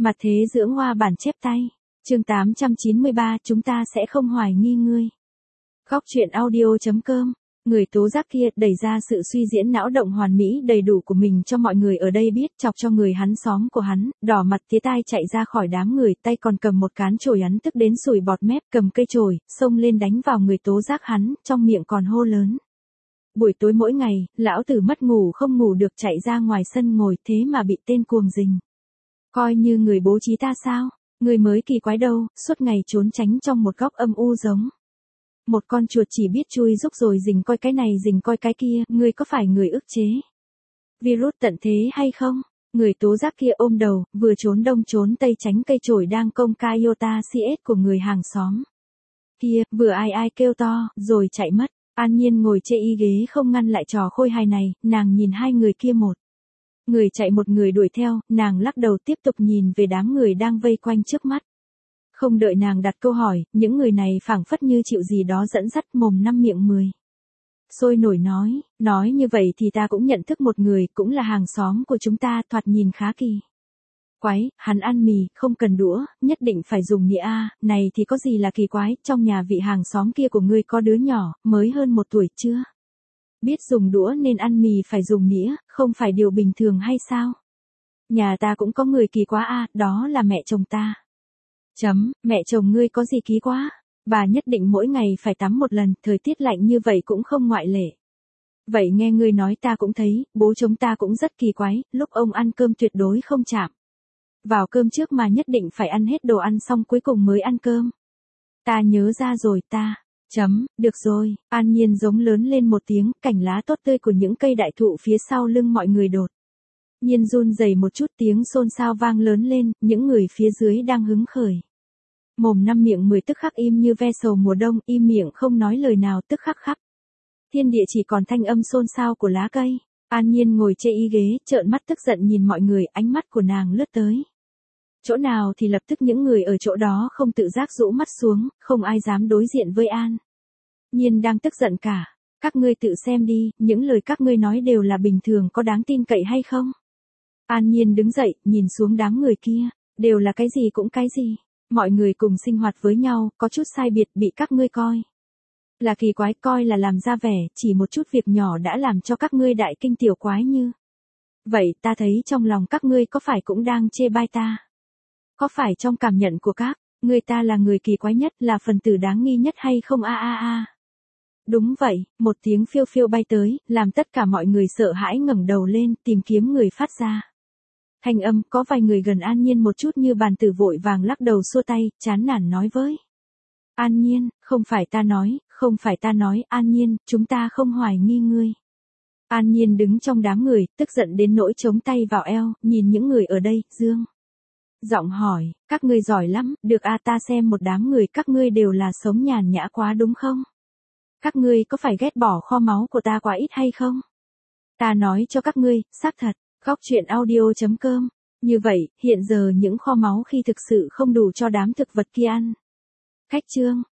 Mặt thế dưỡng hoa bản chép tay. Chương 893, chúng ta sẽ không hoài nghi ngươi. Góc truyện audio.com. Người tố giác kia đẩy ra sự suy diễn não động hoàn mỹ đầy đủ của mình cho mọi người ở đây biết, chọc cho người hắn xóm của hắn, đỏ mặt tía tai chạy ra khỏi đám người, tay còn cầm một cán chổi, hắn tức đến sùi bọt mép, cầm cây chổi, xông lên đánh vào người tố giác hắn, trong miệng còn hô lớn. Buổi tối mỗi ngày, lão tử mất ngủ không ngủ được, chạy ra ngoài sân ngồi, thế mà bị tên cuồng rình. Coi như người bố trí ta sao? Người mới kỳ quái đâu, suốt ngày trốn tránh trong một góc âm u giống một con chuột chỉ biết chui rúc rồi rình coi cái này rình coi cái kia, ngươi có phải người ức chế virus tận thế hay không? Người tố giác kia ôm đầu, vừa trốn đông trốn tây tránh cây chổi đang công ca iota CS của người hàng xóm kia, vừa ai kêu to, rồi chạy mất. An Nhiên ngồi chê y ghế không ngăn lại trò khôi hài này, nàng nhìn hai người kia, một người chạy một người đuổi theo, nàng lắc đầu tiếp tục nhìn về đám người đang vây quanh trước mắt. Không đợi nàng đặt câu hỏi, những người này phảng phất như chịu gì đó dẫn dắt, mồm năm miệng mười sôi nổi nói như vậy thì ta cũng nhận thức một người, cũng là hàng xóm của chúng ta, thoạt nhìn khá kỳ quái, hắn ăn mì, không cần đũa, nhất định phải dùng nĩa a, này thì có gì là kỳ quái, trong nhà vị hàng xóm kia của ngươi có đứa nhỏ, mới hơn 1 tuổi chưa biết dùng đũa nên ăn mì phải dùng nĩa, không phải điều bình thường hay sao? Nhà ta cũng có người kỳ quá a, đó là mẹ chồng ta. Mẹ chồng ngươi có gì kỳ quá? Bà nhất định mỗi ngày phải tắm một lần, thời tiết lạnh như vậy cũng không ngoại lệ. Vậy nghe ngươi nói ta cũng thấy, bố chồng ta cũng rất kỳ quái, lúc ông ăn cơm tuyệt đối không chạm vào cơm trước mà nhất định phải ăn hết đồ ăn xong cuối cùng mới ăn cơm. Ta nhớ ra rồi ta. Được rồi, An Nhiên giống lớn lên một tiếng, cành lá tốt tươi của những cây đại thụ phía sau lưng mọi người đột nhiên run rẩy một chút, tiếng xôn xao vang lớn lên, những người phía dưới đang hứng khởi. Mồm năm miệng 10 tức khắc im như ve sầu mùa đông, im miệng không nói lời nào, tức khắc khắp thiên địa chỉ còn thanh âm xôn xao của lá cây. An Nhiên ngồi chê y ghế, trợn mắt tức giận nhìn mọi người, ánh mắt của nàng lướt tới chỗ nào thì lập tức những người ở chỗ đó không tự giác rũ mắt xuống, không ai dám đối diện với An Nhiên đang tức giận cả. Các ngươi tự xem đi, những lời các ngươi nói đều là bình thường, có đáng tin cậy hay không? An Nhiên đứng dậy, nhìn xuống đám người kia, đều là cái gì cũng cái gì. Mọi người cùng sinh hoạt với nhau, có chút sai biệt bị các ngươi coi là kỳ quái, coi là làm ra vẻ, chỉ một chút việc nhỏ đã làm cho các ngươi đại kinh tiểu quái như vậy, ta thấy trong lòng các ngươi có phải cũng đang chê bai ta? Có phải trong cảm nhận của các ngươi ta là người kỳ quái nhất, là phần tử đáng nghi nhất hay không a? Đúng vậy, một tiếng phiêu phiêu bay tới, làm tất cả mọi người sợ hãi ngẩng đầu lên, tìm kiếm người phát ra thanh âm. Có vài người gần An Nhiên một chút như bàn tử vội vàng lắc đầu xua tay, chán nản nói với An Nhiên, không phải ta nói, An Nhiên, chúng ta không hoài nghi ngươi. An Nhiên đứng trong đám người, tức giận đến nỗi chống tay vào eo, nhìn những người ở đây, dương giọng hỏi, các ngươi giỏi lắm, được a, ta xem một đám người các ngươi đều là sống nhàn nhã quá đúng không? Các ngươi có phải ghét bỏ kho máu của ta quá ít hay không? Ta nói cho các ngươi, xác thật. Góc truyện audio.com. Như vậy, hiện giờ những kho máu khi thực sự không đủ cho đám thực vật kia ăn. Khách trương,